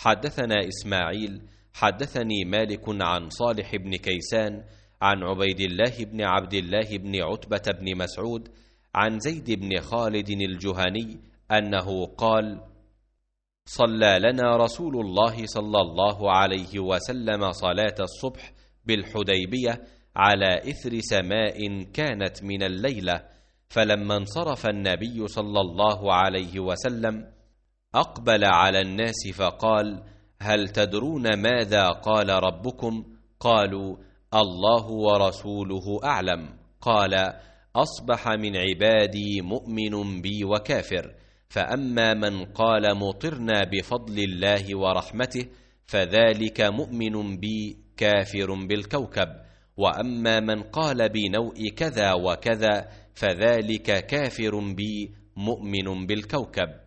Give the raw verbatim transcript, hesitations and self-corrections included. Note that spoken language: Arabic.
حدثنا إسماعيل حدثني مالك عن صالح بن كيسان عن عبيد الله بن عبد الله بن عتبة بن مسعود عن زيد بن خالد الجهني أنه قال: صلى لنا رسول الله صلى الله عليه وسلم صلاة الصبح بالحديبية على إثر سماء كانت من الليلة، فلما انصرف النبي صلى الله عليه وسلم أقبل على الناس فقال: هل تدرون ماذا قال ربكم؟ قالوا: الله ورسوله أعلم. قال: أصبح من عبادي مؤمن بي وكافر، فأما من قال مطرنا بفضل الله ورحمته فذلك مؤمن بي كافر بالكوكب، وأما من قال بنوء كذا وكذا فذلك كافر بي مؤمن بالكوكب.